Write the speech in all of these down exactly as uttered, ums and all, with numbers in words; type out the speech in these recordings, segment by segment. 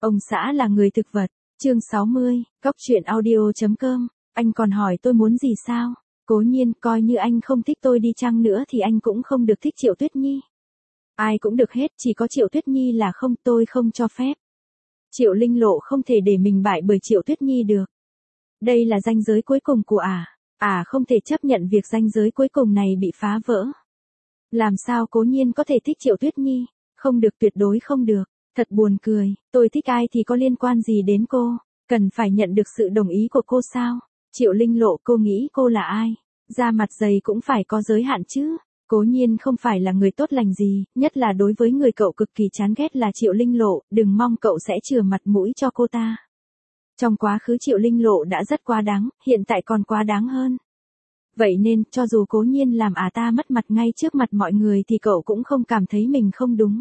Ông xã là người thực vật. Chương sáu mươi, Cóc truyện audio chấm com. Anh còn hỏi tôi muốn gì sao? Cố Nhiên, coi như anh không thích tôi đi chăng nữa thì anh cũng không được thích Triệu Tuyết Nhi. Ai cũng được hết, chỉ có Triệu Tuyết Nhi là không, tôi không cho phép. Triệu Linh Lộ không thể để mình bại bởi Triệu Tuyết Nhi được. Đây là ranh giới cuối cùng của ả. Ả không thể chấp nhận việc ranh giới cuối cùng này bị phá vỡ. Làm sao Cố Nhiên có thể thích Triệu Tuyết Nhi? Không được, tuyệt đối không được. Thật buồn cười, tôi thích ai thì có liên quan gì đến cô? Cần phải nhận được sự đồng ý của cô sao? Triệu Linh Lộ, cô nghĩ cô là ai? Da mặt dày cũng phải có giới hạn chứ. Cố Nhiên không phải là người tốt lành gì, nhất là đối với người cậu cực kỳ chán ghét là Triệu Linh Lộ, đừng mong cậu sẽ chừa mặt mũi cho cô ta. Trong quá khứ Triệu Linh Lộ đã rất quá đáng, hiện tại còn quá đáng hơn. Vậy nên, cho dù Cố Nhiên làm à ta mất mặt ngay trước mặt mọi người thì cậu cũng không cảm thấy mình không đúng.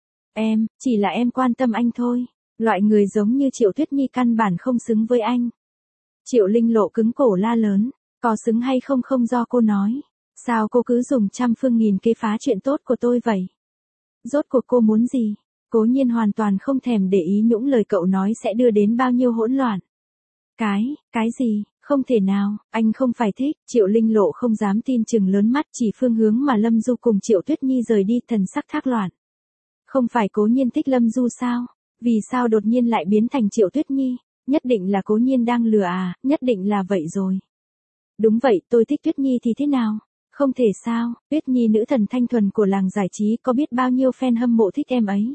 Em, chỉ là em quan tâm anh thôi. Loại người giống như Triệu Tuyết Nhi căn bản không xứng với anh. Triệu Linh Lộ cứng cổ la lớn, có xứng hay không không do cô nói. Sao cô cứ dùng trăm phương nghìn kế phá chuyện tốt của tôi vậy? Rốt cuộc cô muốn gì? Cố Nhiên hoàn toàn không thèm để ý những lời cậu nói sẽ đưa đến bao nhiêu hỗn loạn. Cái, cái gì, không thể nào, anh không phải thích. Triệu Linh Lộ không dám tin chừng lớn mắt chỉ phương hướng mà Lâm Du cùng Triệu Tuyết Nhi rời đi, thần sắc thác loạn. Không phải Cố Nhiên thích Lâm Du sao? Vì sao đột nhiên lại biến thành Triệu Tuyết Nhi? Nhất định là Cố Nhiên đang lừa à, nhất định là vậy rồi. Đúng vậy, tôi thích Tuyết Nhi thì thế nào? Không thể sao, Tuyết Nhi nữ thần thanh thuần của làng giải trí, có biết bao nhiêu fan hâm mộ thích em ấy.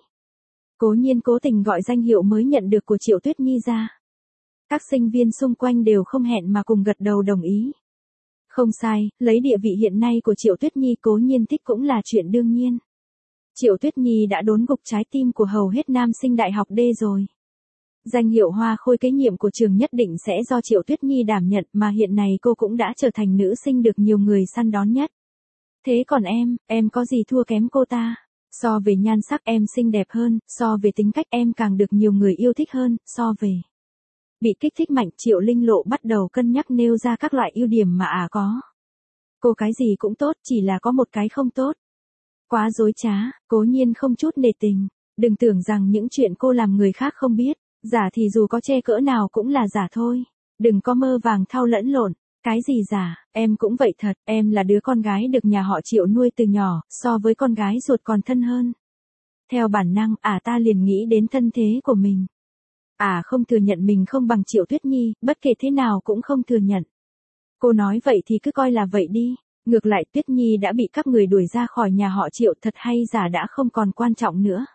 Cố Nhiên cố tình gọi danh hiệu mới nhận được của Triệu Tuyết Nhi ra. Các sinh viên xung quanh đều không hẹn mà cùng gật đầu đồng ý. Không sai, lấy địa vị hiện nay của Triệu Tuyết Nhi, Cố Nhiên thích cũng là chuyện đương nhiên. Triệu Tuyết Nhi đã đốn gục trái tim của hầu hết nam sinh đại học D rồi. Danh hiệu hoa khôi kế nhiệm của trường nhất định sẽ do Triệu Tuyết Nhi đảm nhận, mà hiện nay cô cũng đã trở thành nữ sinh được nhiều người săn đón nhất. Thế còn em, em có gì thua kém cô ta? So về nhan sắc em xinh đẹp hơn, so về tính cách em càng được nhiều người yêu thích hơn, so về bị kích thích mạnh, Triệu Linh Lộ bắt đầu cân nhắc nêu ra các loại ưu điểm mà à có. Cô cái gì cũng tốt, chỉ là có một cái không tốt. Quá dối trá, Cố Nhiên không chút nể tình. Đừng tưởng rằng những chuyện cô làm người khác không biết. Giả thì dù có che cỡ nào cũng là giả thôi. Đừng có mơ vàng thau lẫn lộn. Cái gì giả, em cũng vậy thật. Em là đứa con gái được nhà họ Triệu nuôi từ nhỏ, so với con gái ruột còn thân hơn. Theo bản năng, à ta liền nghĩ đến thân thế của mình. À không thừa nhận mình không bằng Triệu Tuyết Nhi, bất kể thế nào cũng không thừa nhận. Cô nói vậy thì cứ coi là vậy đi. Ngược lại Tuyết Nhi đã bị các người đuổi ra khỏi nhà họ Triệu, thật hay giả đã không còn quan trọng nữa.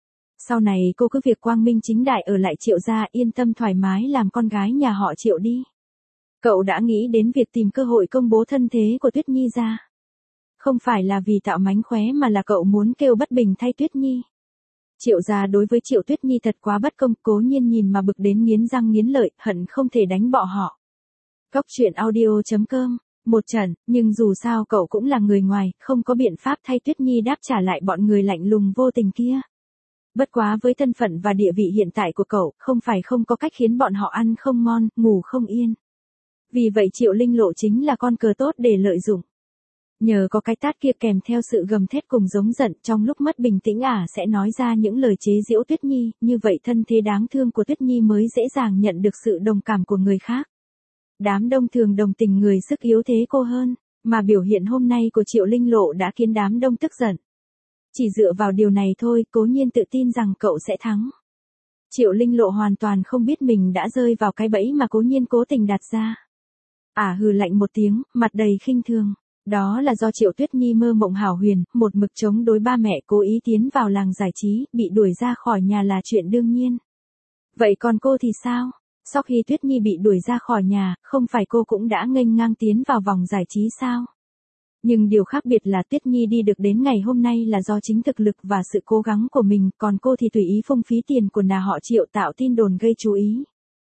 Sau này cô cứ việc quang minh chính đại ở lại Triệu gia, yên tâm thoải mái làm con gái nhà họ Triệu đi. Cậu đã nghĩ đến việc tìm cơ hội công bố thân thế của Tuyết Nhi ra. Không phải là vì tạo mánh khóe mà là cậu muốn kêu bất bình thay Tuyết Nhi. Triệu gia đối với Triệu Tuyết Nhi thật quá bất công, Cố Nhiên nhìn mà bực đến nghiến răng nghiến lợi, hận không thể đánh bọ họ. Cóc truyện audio chấm com. Một trận, nhưng dù sao cậu cũng là người ngoài, không có biện pháp thay Tuyết Nhi đáp trả lại bọn người lạnh lùng vô tình kia. Bất quá với thân phận và địa vị hiện tại của cậu, không phải không có cách khiến bọn họ ăn không ngon, ngủ không yên. Vì vậy Triệu Linh Lộ chính là con cờ tốt để lợi dụng. Nhờ có cái tát kia kèm theo sự gầm thét cùng giống giận, trong lúc mất bình tĩnh ả sẽ nói ra những lời chế giễu Tuyết Nhi, như vậy thân thế đáng thương của Tuyết Nhi mới dễ dàng nhận được sự đồng cảm của người khác. Đám đông thường đồng tình người sức yếu thế cô hơn, mà biểu hiện hôm nay của Triệu Linh Lộ đã khiến đám đông tức giận. Chỉ dựa vào điều này thôi, Cố Nhiên tự tin rằng cậu sẽ thắng. Triệu Linh Lộ hoàn toàn không biết mình đã rơi vào cái bẫy mà Cố Nhiên cố tình đặt ra. Ả hừ lạnh một tiếng, mặt đầy khinh thường. Đó là do Triệu Tuyết Nhi mơ mộng hảo huyền, một mực chống đối ba mẹ, cố ý tiến vào làng giải trí, bị đuổi ra khỏi nhà là chuyện đương nhiên. Vậy còn cô thì sao? Sau khi Tuyết Nhi bị đuổi ra khỏi nhà, không phải cô cũng đã nghênh ngang tiến vào vòng giải trí sao? Nhưng điều khác biệt là Tuyết Nhi đi được đến ngày hôm nay là do chính thực lực và sự cố gắng của mình, còn cô thì tùy ý phung phí tiền của nhà họ Triệu tạo tin đồn gây chú ý.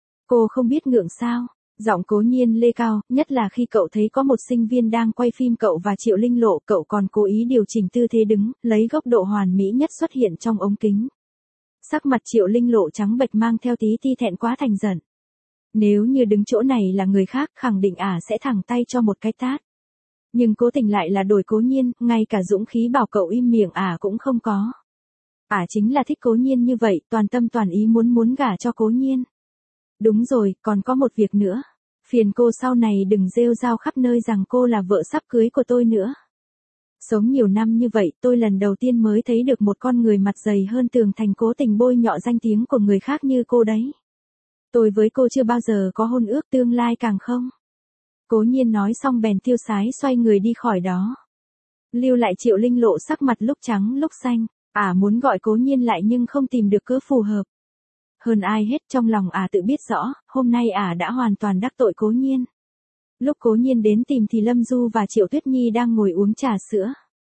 Cô không biết ngượng sao? Giọng Cố Nhiên lê cao, nhất là khi cậu thấy có một sinh viên đang quay phim cậu và Triệu Linh Lộ, cậu còn cố ý điều chỉnh tư thế đứng, lấy góc độ hoàn mỹ nhất xuất hiện trong ống kính. Sắc mặt Triệu Linh Lộ trắng bệch mang theo tí ti thẹn quá thành giận. Nếu như đứng chỗ này là người khác, khẳng định ả sẽ thẳng tay cho một cái tát. Nhưng cố tình lại là đổi Cố Nhiên, ngay cả dũng khí bảo cậu im miệng ả cũng không có. Ả chính là thích Cố Nhiên như vậy, toàn tâm toàn ý muốn muốn gả cho Cố Nhiên. Đúng rồi, còn có một việc nữa. Phiền cô sau này đừng rêu rao khắp nơi rằng cô là vợ sắp cưới của tôi nữa. Sống nhiều năm như vậy, tôi lần đầu tiên mới thấy được một con người mặt dày hơn tường thành cố tình bôi nhọ danh tiếng của người khác như cô đấy. Tôi với cô chưa bao giờ có hôn ước, tương lai càng không. Cố Nhiên nói xong bèn tiêu sái xoay người đi khỏi đó. Lưu lại Triệu Linh Lộ sắc mặt lúc trắng lúc xanh, ả muốn gọi Cố Nhiên lại nhưng không tìm được cớ phù hợp. Hơn ai hết trong lòng ả tự biết rõ, hôm nay ả đã hoàn toàn đắc tội Cố Nhiên. Lúc Cố Nhiên đến tìm thì Lâm Du và Triệu Tuyết Nhi đang ngồi uống trà sữa.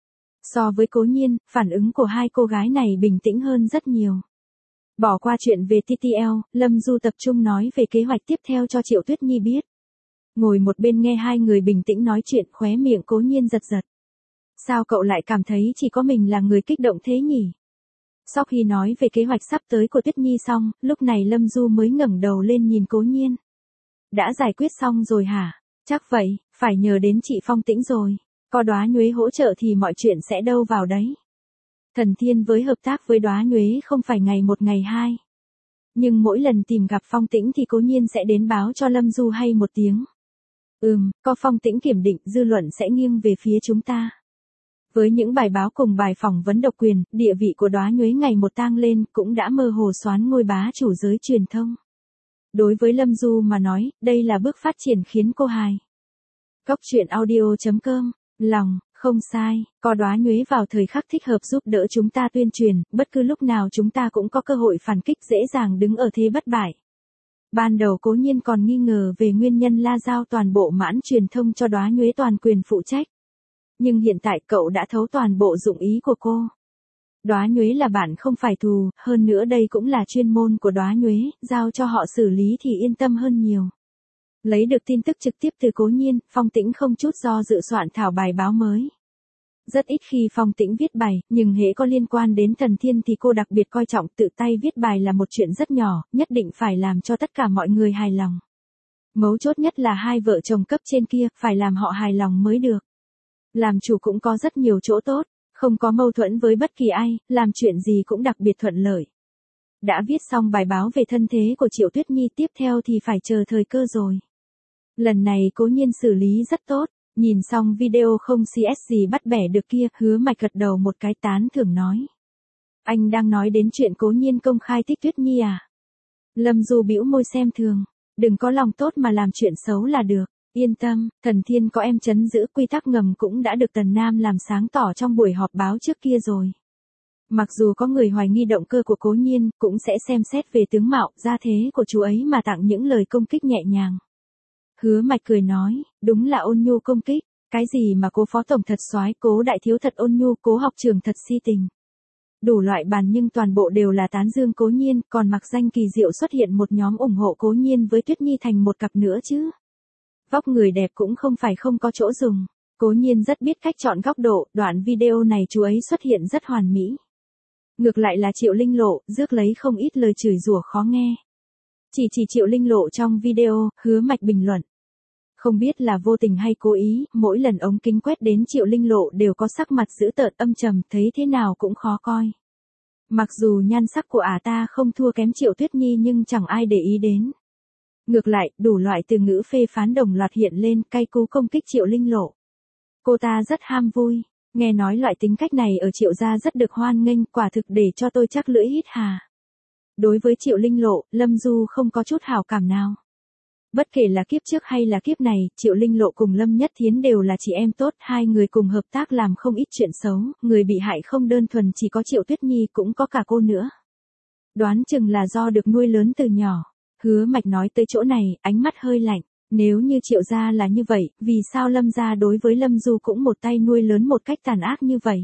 So với Cố Nhiên, phản ứng của hai cô gái này bình tĩnh hơn rất nhiều. Bỏ qua chuyện về tê tê lờ, Lâm Du tập trung nói về kế hoạch tiếp theo cho Triệu Tuyết Nhi biết. Ngồi một bên nghe hai người bình tĩnh nói chuyện, khóe miệng Cố Nhiên giật giật. Sao cậu lại cảm thấy chỉ có mình là người kích động thế nhỉ? Sau khi nói về kế hoạch sắp tới của Tuyết Nhi xong, lúc này Lâm Du mới ngẩng đầu lên nhìn Cố Nhiên. Đã giải quyết xong rồi hả? Chắc vậy, phải nhờ đến chị Phong Tĩnh rồi. Có Đóa Nhuế hỗ trợ thì mọi chuyện sẽ đâu vào đấy. Thần Thiên với hợp tác với Đóa Nhuế không phải ngày một ngày hai. Nhưng mỗi lần tìm gặp Phong Tĩnh thì Cố Nhiên sẽ đến báo cho Lâm Du hay một tiếng. Ừm, có Phong Tĩnh kiểm định, dư luận sẽ nghiêng về phía chúng ta. Với những bài báo cùng bài phỏng vấn độc quyền, địa vị của Đóa Nhuế ngày một tăng lên, cũng đã mơ hồ soán ngôi bá chủ giới truyền thông. Đối với Lâm Du mà nói, đây là bước phát triển khiến cô hài. Cốc truyện audio chấm com, lòng, không sai, có Đóa Nhuế vào thời khắc thích hợp giúp đỡ chúng ta tuyên truyền, bất cứ lúc nào chúng ta cũng có cơ hội phản kích, dễ dàng đứng ở thế bất bại. Ban đầu Cố Nhiên còn nghi ngờ về nguyên nhân La giao toàn bộ mãn truyền thông cho Đóa Nhuế toàn quyền phụ trách. Nhưng hiện tại cậu đã thấu toàn bộ dụng ý của cô. Đóa Nhuế là bạn không phải thù, hơn nữa đây cũng là chuyên môn của Đóa Nhuế, giao cho họ xử lý thì yên tâm hơn nhiều. Lấy được tin tức trực tiếp từ Cố Nhiên, Phong Tĩnh không chút do dự soạn thảo bài báo mới. Rất ít khi Phong Tĩnh viết bài, nhưng hễ có liên quan đến Thần Thiên thì cô đặc biệt coi trọng, tự tay viết bài là một chuyện rất nhỏ, nhất định phải làm cho tất cả mọi người hài lòng. Mấu chốt nhất là hai vợ chồng cấp trên kia, phải làm họ hài lòng mới được. Làm chủ cũng có rất nhiều chỗ tốt, không có mâu thuẫn với bất kỳ ai, làm chuyện gì cũng đặc biệt thuận lợi. Đã viết xong bài báo về thân thế của Triệu Tuyết Nhi, tiếp theo thì phải chờ thời cơ rồi. Lần này Cố Nhiên xử lý rất tốt, nhìn xong video không xê ét gì bắt bẻ được kia, Hứa Mạch gật đầu một cái tán thưởng nói. Anh đang nói đến chuyện Cố Nhiên công khai thích Tuyết Nhi à? Lâm Du bĩu môi xem thường, đừng có lòng tốt mà làm chuyện xấu là được. Yên tâm, Thần Thiên có em trấn giữ, quy tắc ngầm cũng đã được Tần Nam làm sáng tỏ trong buổi họp báo trước kia rồi. Mặc dù có người hoài nghi động cơ của Cố Nhiên, cũng sẽ xem xét về tướng mạo, gia thế của chú ấy mà tặng những lời công kích nhẹ nhàng. Hứa Mạch cười nói, đúng là ôn nhu công kích, cái gì mà Cố phó tổng thật soái, Cố đại thiếu thật ôn nhu, Cố học trưởng thật si tình. Đủ loại bàn nhưng toàn bộ đều là tán dương Cố Nhiên, còn mặc danh kỳ diệu xuất hiện một nhóm ủng hộ Cố Nhiên với Tuyết Nhi thành một cặp nữa chứ. Vóc người đẹp cũng không phải không có chỗ dùng. Cố Nhiên rất biết cách chọn góc độ, đoạn video này chú ấy xuất hiện rất hoàn mỹ. Ngược lại là Triệu Linh Lộ, rước lấy không ít lời chửi rủa khó nghe. Chỉ chỉ Triệu Linh Lộ trong video, Hứa Mạch bình luận. Không biết là vô tình hay cố ý, mỗi lần ống kính quét đến Triệu Linh Lộ đều có sắc mặt dữ tợn âm trầm, thấy thế nào cũng khó coi. Mặc dù nhan sắc của ả ta không thua kém Triệu Tuyết Nhi nhưng chẳng ai để ý đến. Ngược lại, đủ loại từ ngữ phê phán đồng loạt hiện lên, cay cú công kích Triệu Linh Lộ. Cô ta rất ham vui, nghe nói loại tính cách này ở Triệu gia rất được hoan nghênh, quả thực để cho tôi chắc lưỡi hít hà. Đối với Triệu Linh Lộ, Lâm Du không có chút hảo cảm nào. Bất kể là kiếp trước hay là kiếp này, Triệu Linh Lộ cùng Lâm Nhất Thiến đều là chị em tốt, hai người cùng hợp tác làm không ít chuyện xấu, người bị hại không đơn thuần chỉ có Triệu Tuyết Nhi, cũng có cả cô nữa. Đoán chừng là do được nuôi lớn từ nhỏ. Hứa Mạch nói tới chỗ này, ánh mắt hơi lạnh, nếu như Triệu gia là như vậy, vì sao Lâm gia đối với Lâm Du cũng một tay nuôi lớn một cách tàn ác như vậy?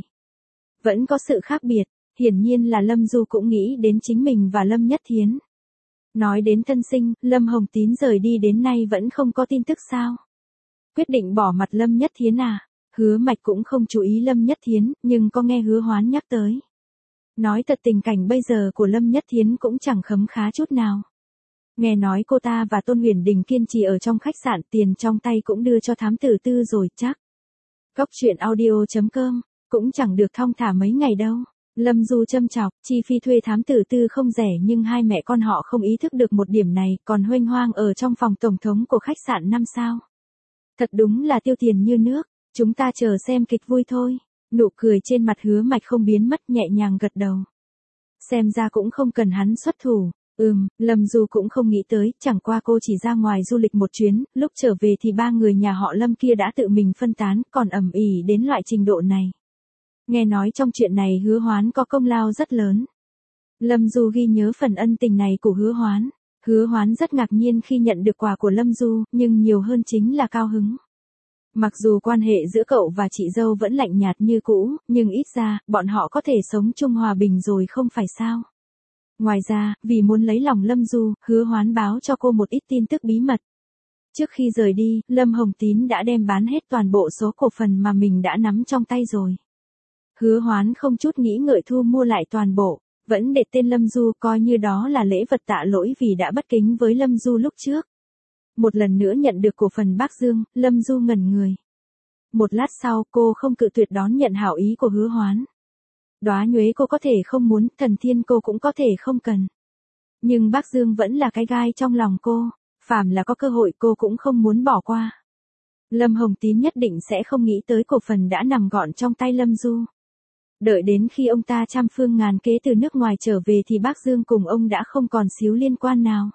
Vẫn có sự khác biệt, hiển nhiên là Lâm Du cũng nghĩ đến chính mình và Lâm Nhất Thiến. Nói đến thân sinh, Lâm Hồng Tín rời đi đến nay vẫn không có tin tức sao? Quyết định bỏ mặt Lâm Nhất Thiến à? Hứa Mạch cũng không chú ý Lâm Nhất Thiến, nhưng có nghe Hứa Hoán nhắc tới. Nói thật tình cảnh bây giờ của Lâm Nhất Thiến cũng chẳng khấm khá chút nào. Nghe nói cô ta và Tôn Huyền Đình kiên trì ở trong khách sạn, tiền trong tay cũng đưa cho thám tử tư rồi chắc. Cốc truyện audio chấm com, cũng chẳng được thong thả mấy ngày đâu. Lâm Du châm chọc, chi phí thuê thám tử tư không rẻ nhưng hai mẹ con họ không ý thức được một điểm này, còn huênh hoang ở trong phòng tổng thống của khách sạn năm sao. Thật đúng là tiêu tiền như nước, chúng ta chờ xem kịch vui thôi. Nụ cười trên mặt Hứa Mạch không biến mất, nhẹ nhàng gật đầu. Xem ra cũng không cần hắn xuất thủ. Ừm, Lâm Du cũng không nghĩ tới, chẳng qua cô chỉ ra ngoài du lịch một chuyến, lúc trở về thì ba người nhà họ Lâm kia đã tự mình phân tán, còn ầm ĩ đến loại trình độ này. Nghe nói trong chuyện này Hứa Hoán có công lao rất lớn. Lâm Du ghi nhớ phần ân tình này của Hứa Hoán. Hứa Hoán rất ngạc nhiên khi nhận được quà của Lâm Du, nhưng nhiều hơn chính là cao hứng. Mặc dù quan hệ giữa cậu và chị dâu vẫn lạnh nhạt như cũ, nhưng ít ra, bọn họ có thể sống chung hòa bình rồi không phải sao. Ngoài ra, vì muốn lấy lòng Lâm Du, Hứa Hoán báo cho cô một ít tin tức bí mật. Trước khi rời đi, Lâm Hồng Tín đã đem bán hết toàn bộ số cổ phần mà mình đã nắm trong tay rồi. Hứa Hoán không chút nghĩ ngợi thu mua lại toàn bộ, vẫn để tên Lâm Du, coi như đó là lễ vật tạ lỗi vì đã bất kính với Lâm Du lúc trước. Một lần nữa nhận được cổ phần Bác Dương, Lâm Du ngẩn người. Một lát sau cô không cự tuyệt đón nhận hảo ý của Hứa Hoán. Đóa nhuế cô có thể không muốn, Thần Thiên cô cũng có thể không cần. Nhưng Bác Dương vẫn là cái gai trong lòng cô, phàm là có cơ hội cô cũng không muốn bỏ qua. Lâm Hồng Tín nhất định sẽ không nghĩ tới cổ phần đã nằm gọn trong tay Lâm Du. Đợi đến khi ông ta trăm phương ngàn kế từ nước ngoài trở về thì Bác Dương cùng ông đã không còn xíu liên quan nào.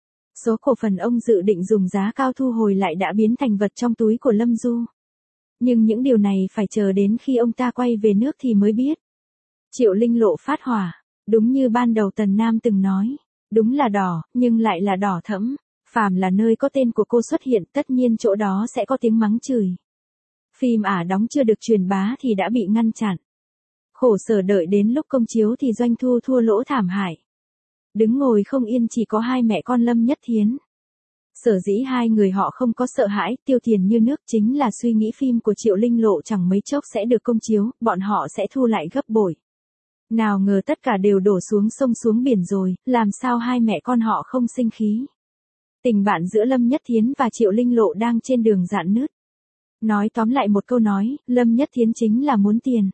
Số cổ phần ông dự định dùng giá cao thu hồi lại đã biến thành vật trong túi của Lâm Du. Nhưng những điều này phải chờ đến khi ông ta quay về nước thì mới biết. Triệu Linh Lộ phát hỏa, đúng như ban đầu Tần Nam từng nói, đúng là đỏ, nhưng lại là đỏ thẫm, phàm là nơi có tên của cô xuất hiện tất nhiên chỗ đó sẽ có tiếng mắng chửi. Phim ả đóng chưa được truyền bá thì đã bị ngăn chặn. Khổ sở đợi đến lúc công chiếu thì doanh thu thua lỗ thảm hại. Đứng ngồi không yên chỉ có hai mẹ con Lâm Nhất Thiến. Sở dĩ hai người họ không có sợ hãi, tiêu tiền như nước chính là suy nghĩ phim của Triệu Linh Lộ chẳng mấy chốc sẽ được công chiếu, bọn họ sẽ thu lại gấp bội. Nào ngờ tất cả đều đổ xuống sông xuống biển rồi, làm sao hai mẹ con họ không sinh khí. Tình bạn giữa Lâm Nhất Thiến và Triệu Linh Lộ đang trên đường rạn nứt. Nói tóm lại một câu nói, Lâm Nhất Thiến chính là muốn tiền.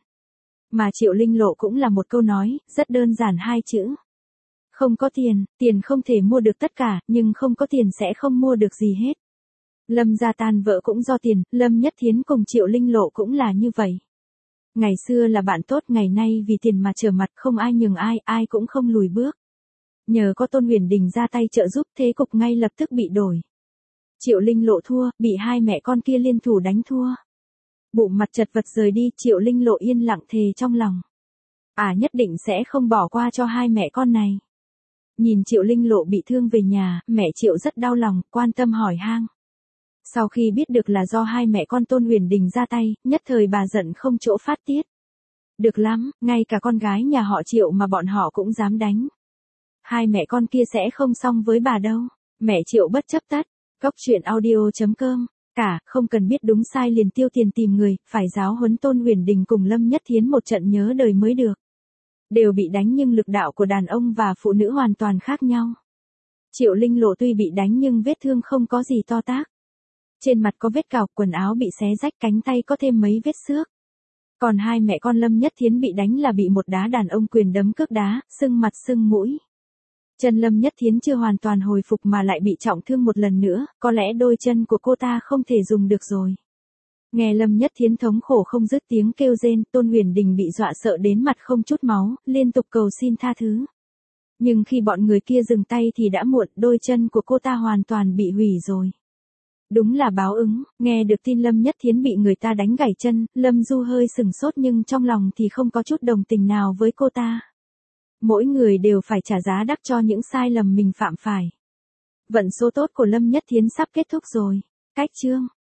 Mà Triệu Linh Lộ cũng là một câu nói, rất đơn giản hai chữ. Không có tiền, tiền không thể mua được tất cả, nhưng không có tiền sẽ không mua được gì hết. Lâm gia tan vỡ cũng do tiền, Lâm Nhất Thiến cùng Triệu Linh Lộ cũng là như vậy. Ngày xưa là bạn tốt, ngày nay vì tiền mà trở mặt, không ai nhường ai, ai cũng không lùi bước. Nhờ có Tôn Huyền Đình ra tay trợ giúp, thế cục ngay lập tức bị đổi. Triệu Linh Lộ thua, bị hai mẹ con kia liên thủ đánh thua. Bụng mặt chật vật rời đi, Triệu Linh Lộ yên lặng thề trong lòng. À nhất định sẽ không bỏ qua cho hai mẹ con này. Nhìn Triệu Linh Lộ bị thương về nhà, mẹ Triệu rất đau lòng, quan tâm hỏi han. Sau khi biết được là do hai mẹ con Tôn Huyền Đình ra tay, nhất thời bà giận không chỗ phát tiết. Được lắm, ngay cả con gái nhà họ Triệu mà bọn họ cũng dám đánh. Hai mẹ con kia sẽ không xong với bà đâu. Mẹ Triệu bất chấp tắt. Cốc truyện audio chấm com. Cả, không cần biết đúng sai liền tiêu tiền tìm người, phải giáo huấn Tôn Huyền Đình cùng Lâm Nhất Thiến một trận nhớ đời mới được. Đều bị đánh nhưng lực đạo của đàn ông và phụ nữ hoàn toàn khác nhau. Triệu Linh Lộ tuy bị đánh nhưng vết thương không có gì to tát. Trên mặt có vết cào, quần áo bị xé rách, cánh tay có thêm mấy vết xước. Còn hai mẹ con Lâm Nhất Thiến bị đánh là bị một đá đàn ông quyền đấm cước đá, sưng mặt sưng mũi. Chân Lâm Nhất Thiến chưa hoàn toàn hồi phục mà lại bị trọng thương một lần nữa, có lẽ đôi chân của cô ta không thể dùng được rồi. Nghe Lâm Nhất Thiến thống khổ không dứt tiếng kêu rên, Tôn Huyền Đình bị dọa sợ đến mặt không chút máu, liên tục cầu xin tha thứ. Nhưng khi bọn người kia dừng tay thì đã muộn, đôi chân của cô ta hoàn toàn bị hủy rồi. Đúng là báo ứng, nghe được tin Lâm Nhất Thiến bị người ta đánh gãy chân, Lâm Du hơi sừng sốt nhưng trong lòng thì không có chút đồng tình nào với cô ta. Mỗi người đều phải trả giá đắt cho những sai lầm mình phạm phải. Vận số tốt của Lâm Nhất Thiến sắp kết thúc rồi. Cách chương